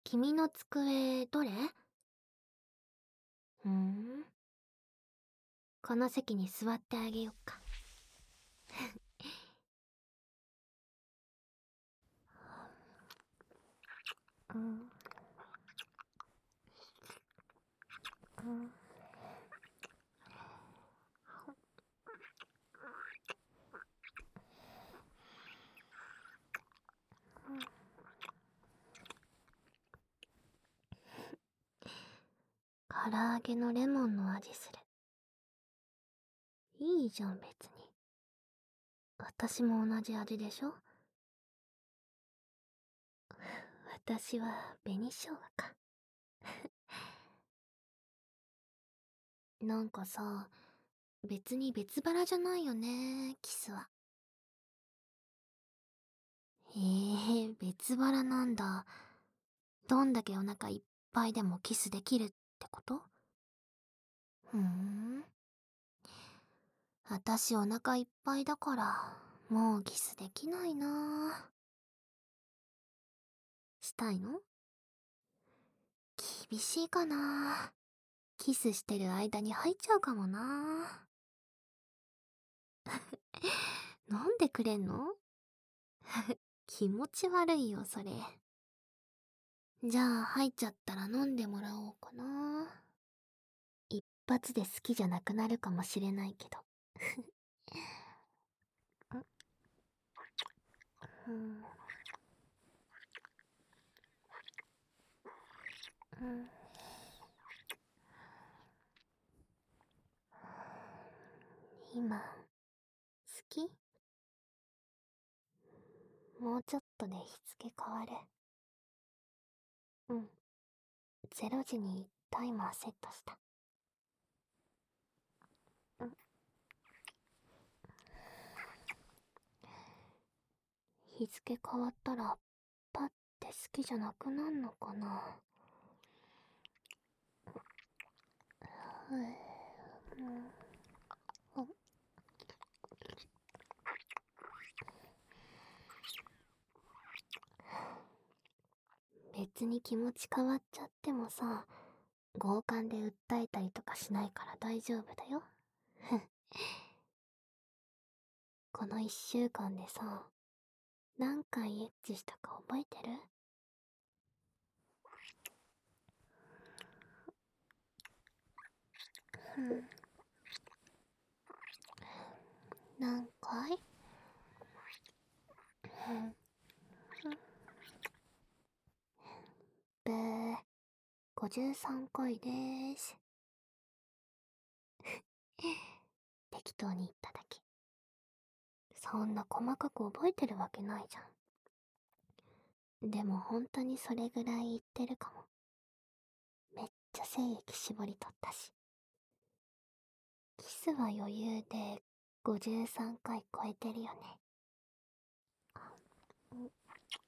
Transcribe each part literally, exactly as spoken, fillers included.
君の机どれ？ふーん。この席に座ってあげよっか。うん。うん。唐揚げのレモンの味する。いいじゃん別に。私も同じ味でしょ。私は紅生姜か。なんかさ、別に別腹じゃないよね、キスは。へえ、別腹なんだ。どんだけお腹いっぱいでもキスできるってこと？ふーん。私お腹いっぱいだから、もうキスできないな。したいの？厳しいかな。キスしてる間に入っちゃうかもな。飲んでくれんの？気持ち悪いよ、それ。じゃあ入っちゃったら飲んでもらおうかな。一発で好きじゃなくなるかもしれないけど。うん。うん。今、好き？もうちょっとで日付変わる。うん。ゼロじにタイマーセットした。うん。日付変わったら、パッて好きじゃなくなんのかな。うーん。あ、別に気持ち変わっちゃってもさ、強姦で訴えたりとかしないから大丈夫だよ。この一週間でさ、何回エッチしたか覚えてる？うん。何回？うん。ブー、ごじゅうさんかいでーす。適当に言っただけ。そんな細かく覚えてるわけないじゃん。でも本当にそれぐらい言ってるかも。めっちゃ精液絞り取ったし。キスは余裕でごじゅうさんかい超えてるよね。うん。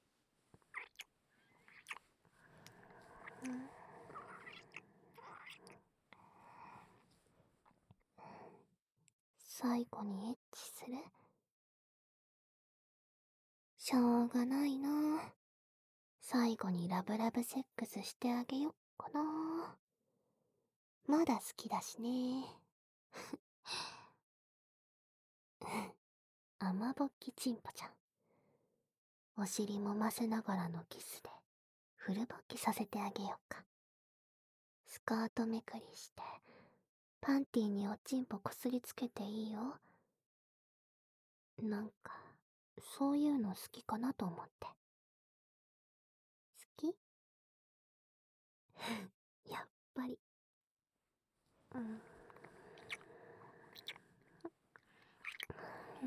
最後にエッチする？しょうがないな。最後にラブラブセックスしてあげよっかな。まだ好きだしね。甘ぼっきちんぽちゃん。お尻揉ませながらのキスでフル勃起させてあげようか。スカートめくりして、パンティーにおちんぽこすりつけていいよ。なんか、そういうの好きかなと思って。好き？やっぱり。うん。うん。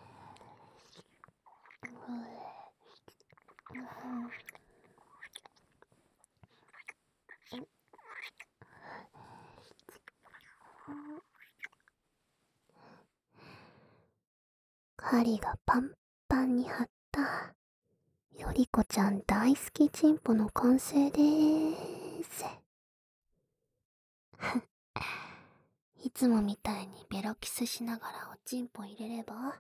うん。針がパンパンに張った。よりこちゃん大好きチンポの完成でーす。いつもみたいにベロキスしながらおちんぽ入れれば？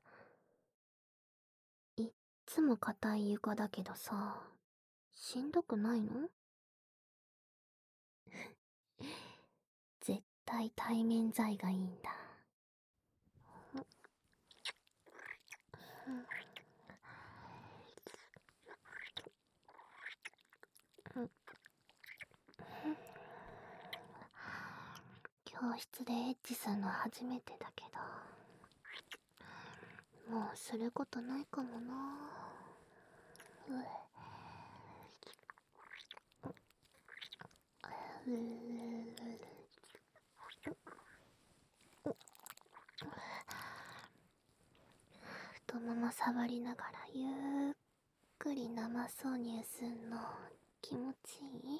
いっつも硬い床だけどさ、しんどくないの？ 対対面剤がいいんだ。教室でエッチするの初めてだけど、もうすることないかもな。うう太もも触りながらゆっくり生挿入すんの気持ちいい？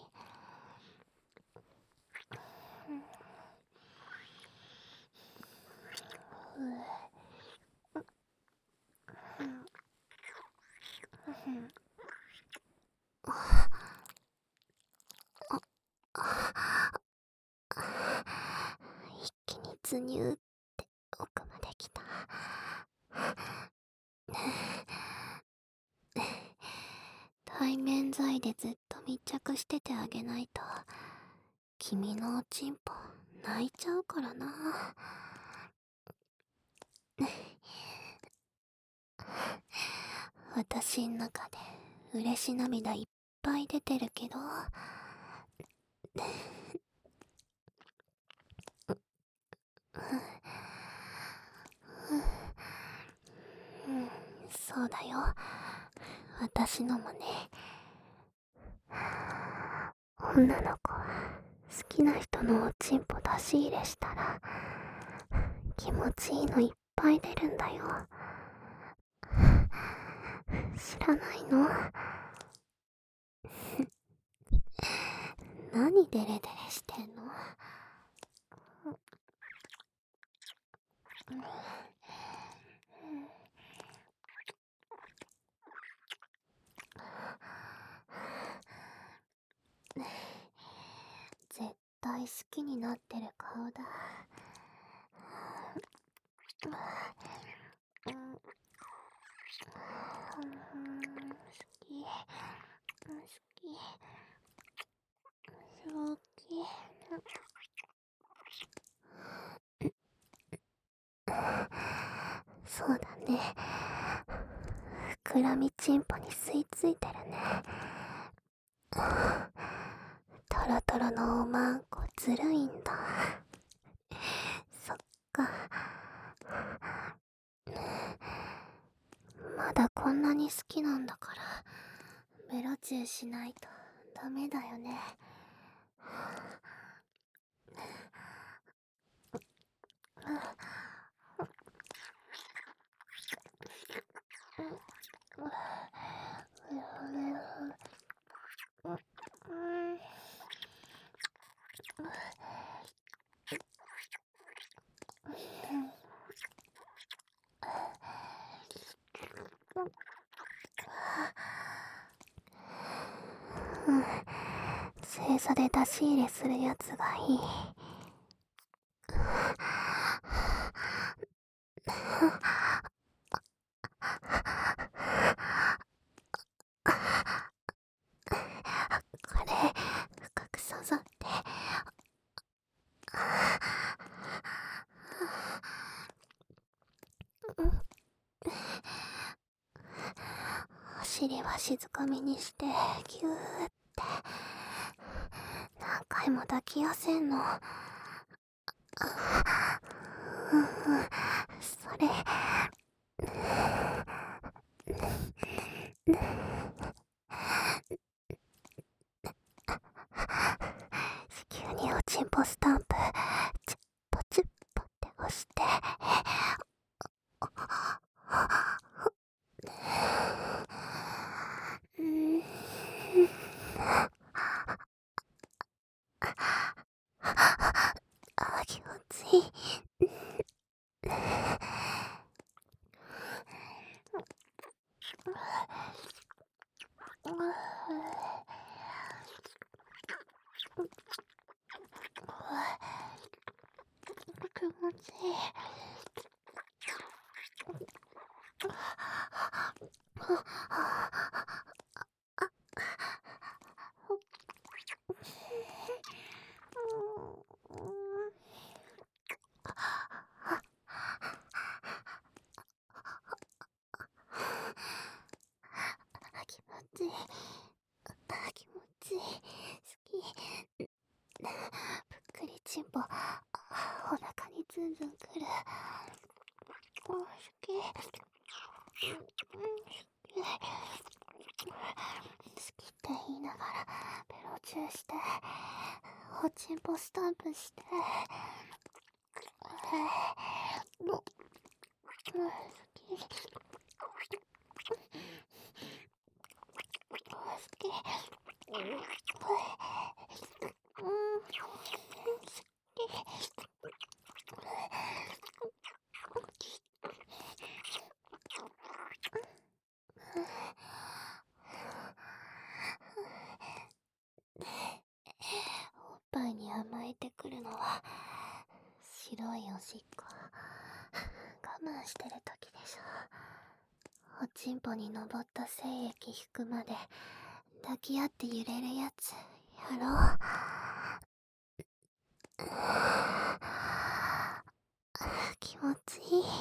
一気にズニューって奥まで来た。対面剤でずっと密着しててあげないと君のおちんぽ泣いちゃうからな。私ん中で嬉し涙いっぱい出てるけど、そうだよ、私のもね。女の子は好きな人のおちんぽ出し入れしたら気持ちいいのいっぱい出るんだよ。知らないの？何デレデレしてんの？絶対好きになってる顔だ。好き好き好き。そうだね、膨らみちんぽに吸い付いてるね。トロトロのおまんこずるいんだ。そっか、まだこんなに好きなんだからベロチューしないとダメだよね。正座で出し入れするやつがいい。これ深く刺さって、お尻は静かめにしてギューって何回も抱き寄せんの。それ子宮におちんぽスタンプチュッポチュッポって押して、うんあ、気持ちいい。気持ちいい。 ちんぽ、お腹にズンズンくる。お好き。好きって言いながらベロチューして、おちんぽスタンプして、の、好き。好き。うん、おっぱいに甘えてくるのは白いおしっこ我慢してる時でしょ。おちんぽに登った精液引くまで抱き合って揺れるやつやろう。気持ちいい。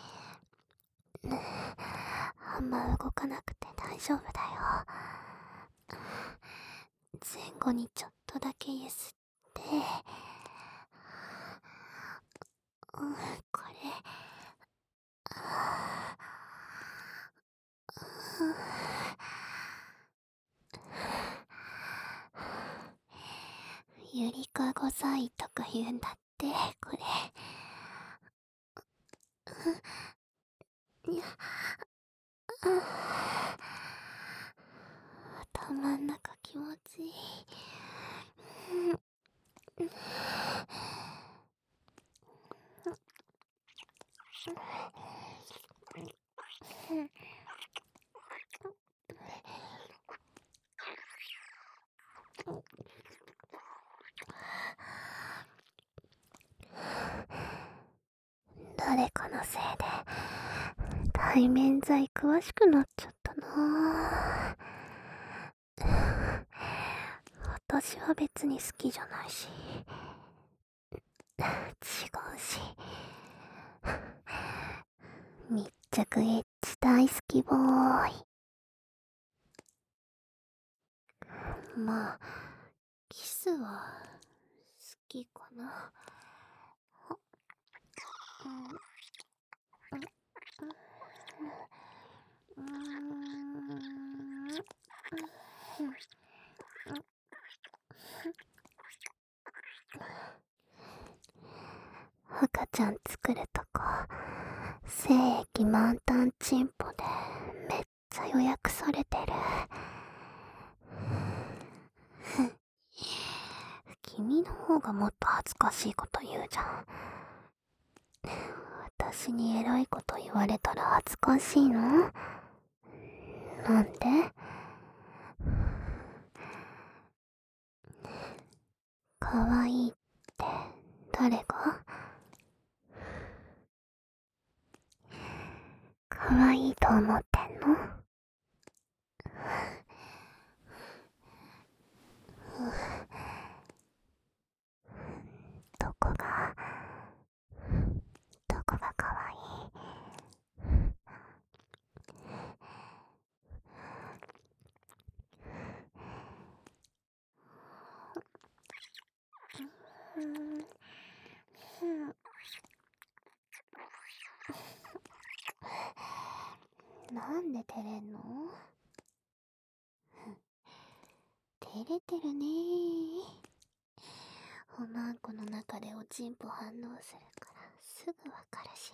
あんま動かなくて大丈夫だよ。前後にちょっとだけゆすって、うん、これ、あゆりかご剤とか言うんだって、これ。いや、頭ん中気持ちいい。誰かのせいで対面剤詳しくなっちゃったなぁ。私は別に好きじゃないし、違うし、密着エッチ大好きボーイ。まあキスは好きかな。うん、うーん、赤ちゃん作るとこ精液満タンチンポでめっちゃ予約されてる。君の方がもっと恥ずかしいこと言うじゃん。私にエロいこと言われたら恥ずかしいの？なんで？かわいいって誰が？かわいいと思ってんの？どこがどこがかわいい？なんで照れんの？照れてるねー。おまんこの中でおちんぽ反応するからすぐわかるし。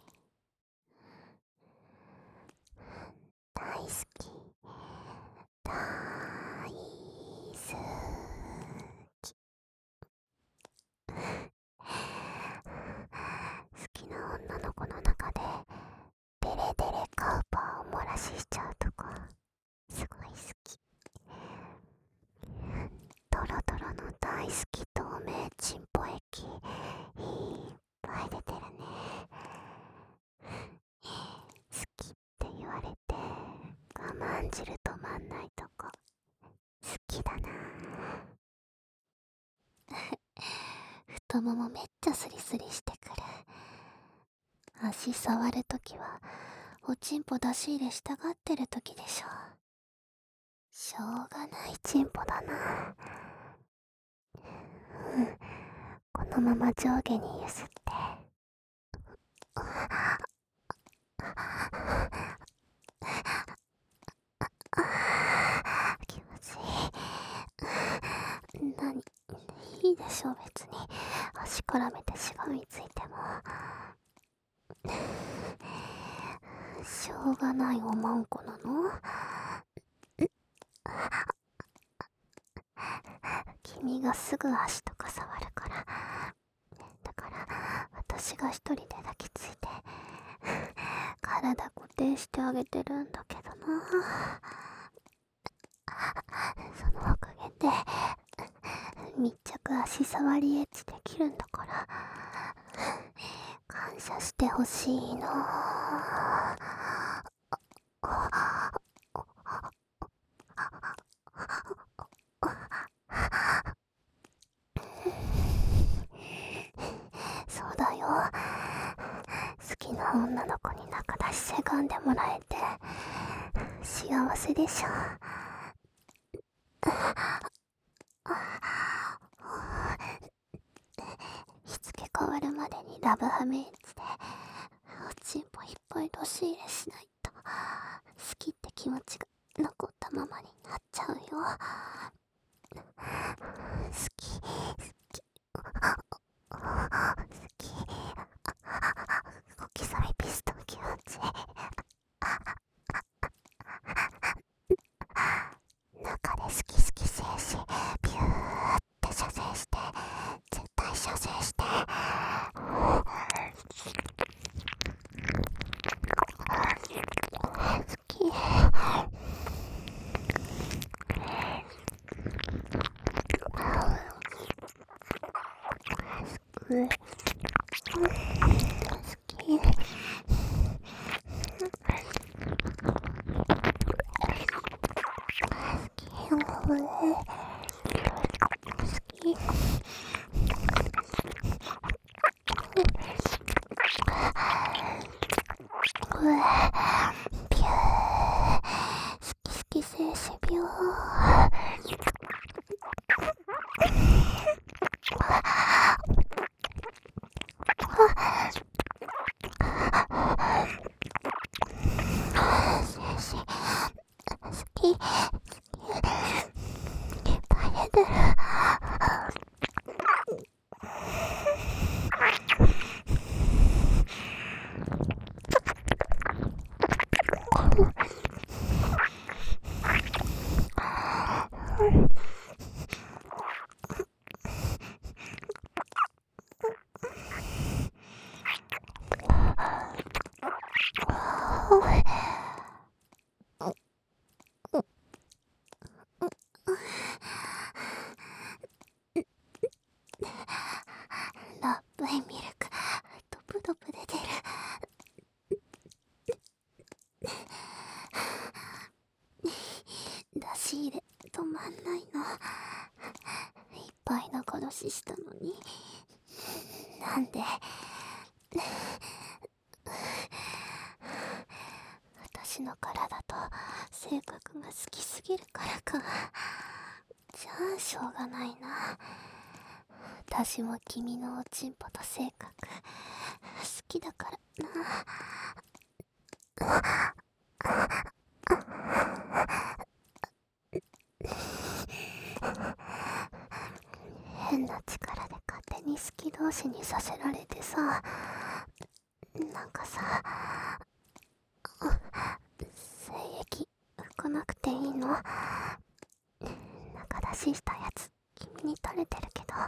大好き。大好き。好きな女の子の中でデレデレカウパーを漏らししちゃうとこすごい好き。トロトロの大好き透明チンポ液いっぱい出てるね。好きって言われて我慢汁止まんないとこ好きだな。太ももめっちゃスリスリしてくる。足触るときはおちんぽ出し入れしたがってるときでしょ。しょうがないチンポだな。うん、 このまま上下に揺すって、気持ちいい。なに、いいでしょ別に。足絡めてしがみついても。しょうがないおまんこなの？君がすぐ足とか触るから。だから私が一人で抱きついて体固定してあげてるんだけどな。そのおかげで密着足触りエッジできるんだから、感謝してほしいな。そうだよ。好きな女の子に仲出しせがんでもらえて幸せでしょ。日付変わるまでにラブハメエッジでおちんぽいっぱいどし入れしないと好きって気持ちが残ったままになっちゃうよ。好き好き好き、小刻みピストン気持ちいい。中で好き好き静止ビューって射精して、絶対射精して好き。うん、好き。好き静止ビュー。好き。いっぱい出てる。ラップイミルクドプドプ出てる。出し入れ止まんないの。いっぱい仲出ししたのになんで。私の体と性格が好きすぎるからか。じゃあしょうがないな。私も君のおちんぽと性格好きだからな。変な力で勝手に好き同士にさせられてさ、なんかさ、精液拭かなくていいの？仲出ししたやつ君に垂れてるけど、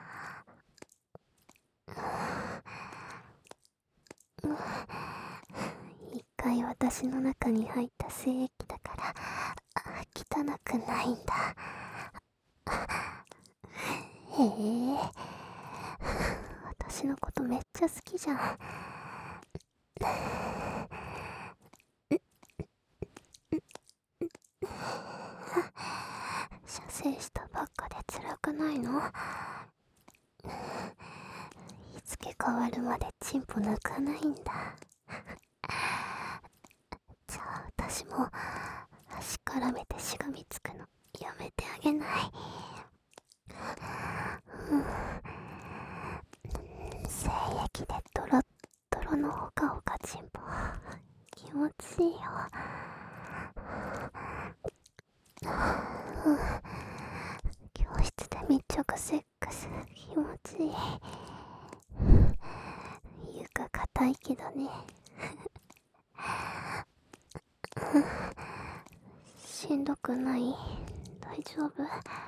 一回私の中に入った精液だから汚くないんだ。へえ、私のことめっちゃ好きじゃん。射精したばっかで辛くないの？日付変わるまでチンポ抜かないんだ。じゃあ私も足絡めてしがみつくのやめてあげない？うん、 液でドロッドロのほかほかチンポ気持ちいいよ。うん、教室で密着セックス気持ちいい。床硬いけどね。しんどくない？大丈夫？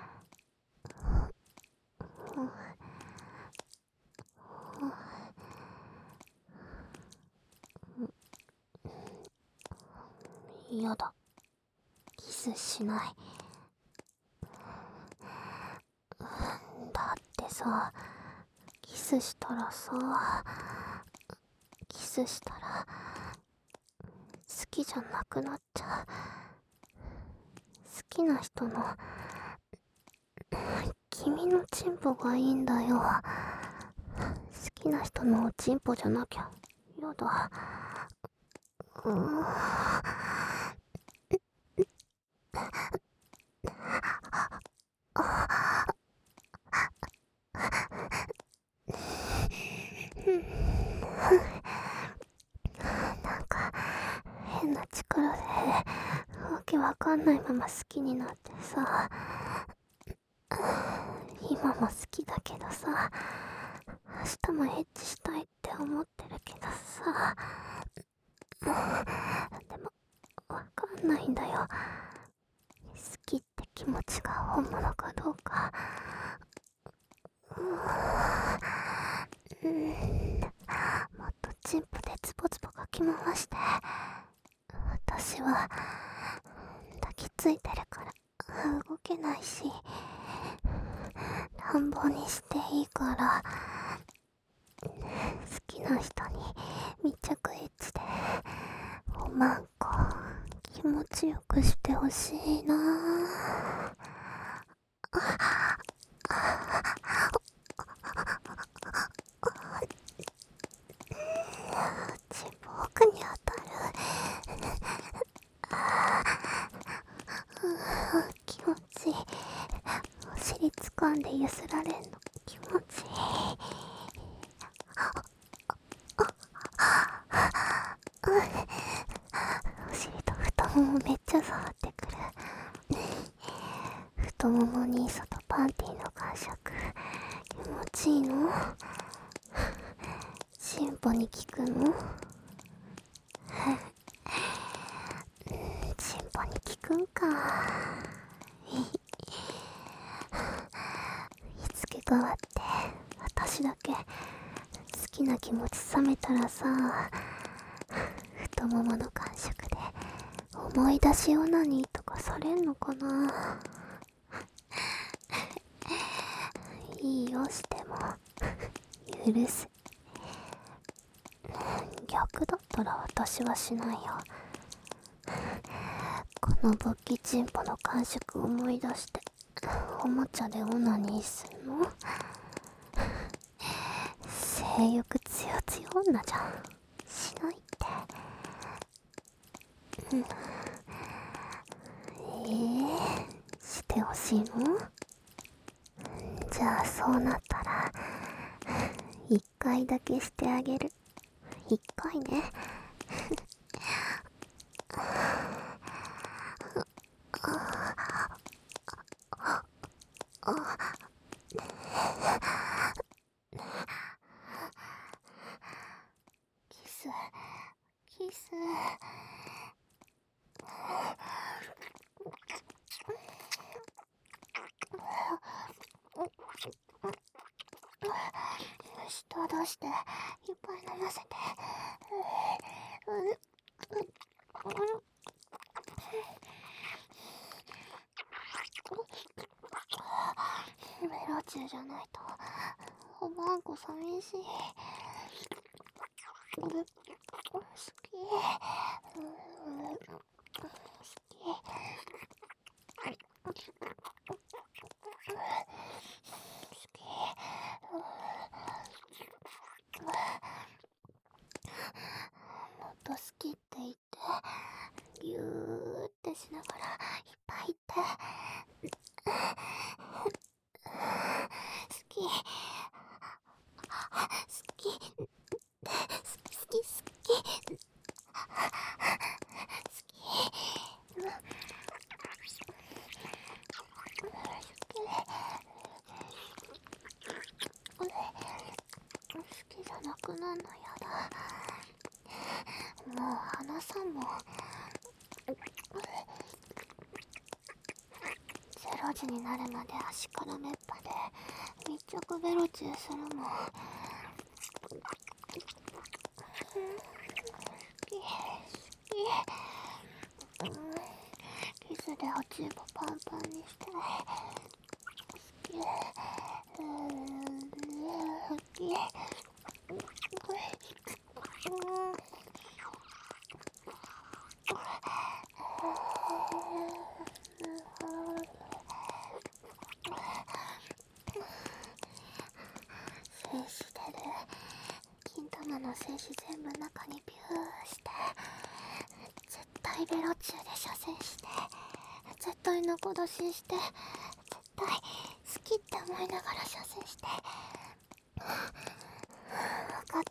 嫌だ。キスしない。だってさ、キスしたらさ、キスしたら好きじゃなくなっちゃう。好きな人の君のチンポがいいんだよ。好きな人のチンポじゃなきゃやだ。うーんなんか変な力でわけわかんないまま好きになってさ、今も好きだけどさ、明日もエッチしたいって思ってるけどさ、でもわかんないんだよ。好きって気持ちが本物かどうか。うん、もっとチンポでズボズボかき回して。私は抱きついてるから動けないし、乱暴にしていいから、好きな人に密着エッチでおまんこ気持ちよくしてほしいなぁ。チンポ奥に当たる。気持ちいい。お尻掴んで揺すられんの気持ちいい。お尻と太ももめっちゃ触ってくる。太ももに外パンティの感触気持ちいいの？チンポに効くの？チンポに効くんか。日付変わって私だけ好きな気持ち冷めたらさ、太ももの感触で思い出しオナニーとかされんのかな。いいよしても許す。逆だったら私はしないよ。この勃起チンポの感触を思い出しておもちゃでオナニーするの？性欲強強女じゃん。しないって。うん、えー、してほしいの？じゃあそうなったら一回だけしてあげる。一回ね。キスキス舌出していっぱい飲ませて。メロチューじゃないとおまんこ寂しい。好き好きもっと好きって言って、ぎゅーってしながらいっぱい言って。好き好きやだ。もう離さんも。ゼロ時になるまで足からめっぱで密着ベロチューするもん。キスでおちんぽパンパンにして好き。精子出る。金玉の精子全部中にビューして絶対ベロチューで射精して絶対仲出しして絶対好きって思いながら射精して。分かった？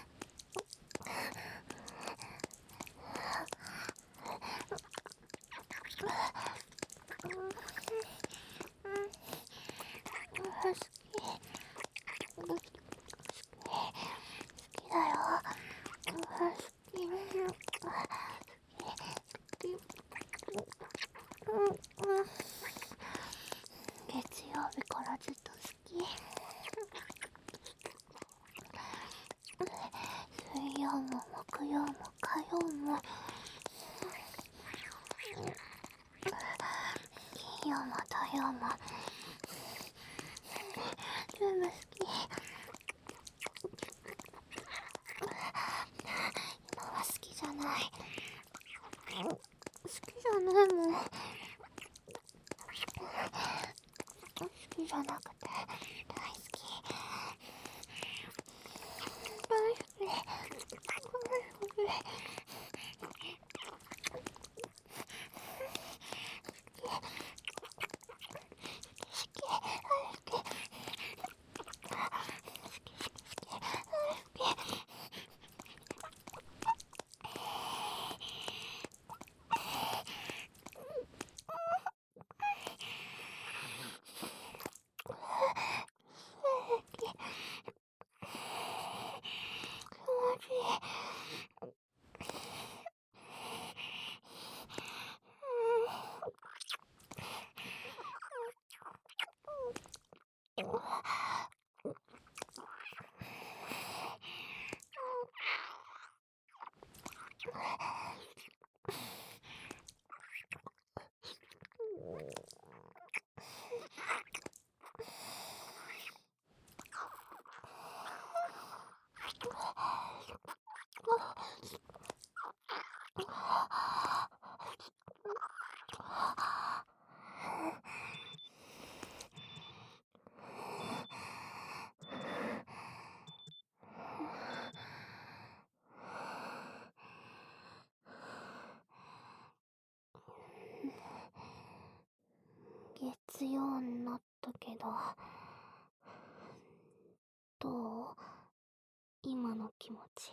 好き。好き。好きだよ。好き。月曜日からずっと好き。水曜も木曜も火曜も金曜も土曜も全部好き。今は好きじゃない。好きじゃないもん。好きじゃなくて大好き。大好き。大好き。月曜になったけど、どう？今の気持ち。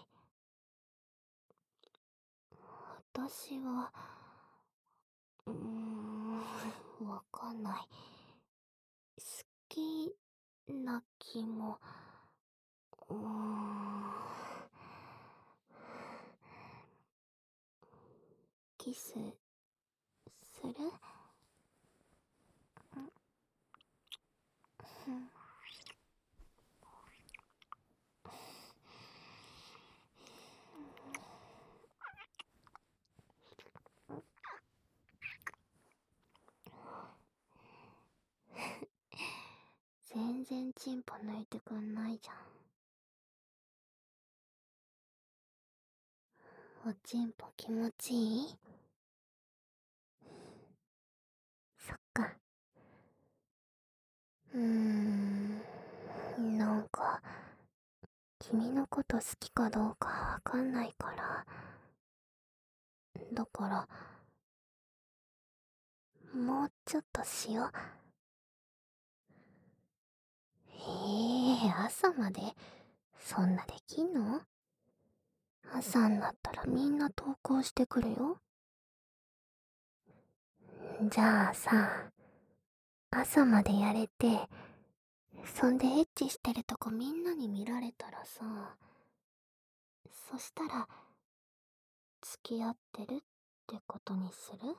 私は、うーん、わかんない。好きな気も、うーん、キス、する？うん。全然チンポ抜いてくんないじゃん。おちんぽ気持ちいい？そっか。うーん、なんか、君のこと好きかどうかわかんないから。だから、もうちょっとしよう。ええー、朝までそんなできんの？朝になったらみんな投稿してくるよ。じゃあさ、朝までやれて、そんでエッチしてるとこみんなに見られたらさ、 そしたら、付き合ってるってことにする？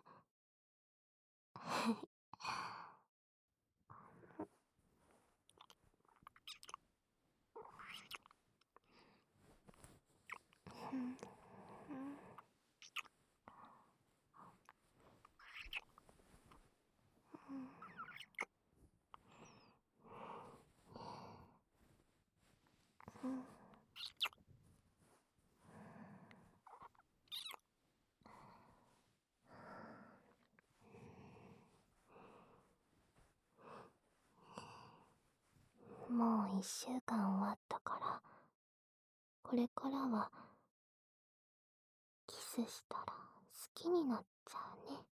もう一週間終わったから、これからは、キスしたら好きになっちゃうね。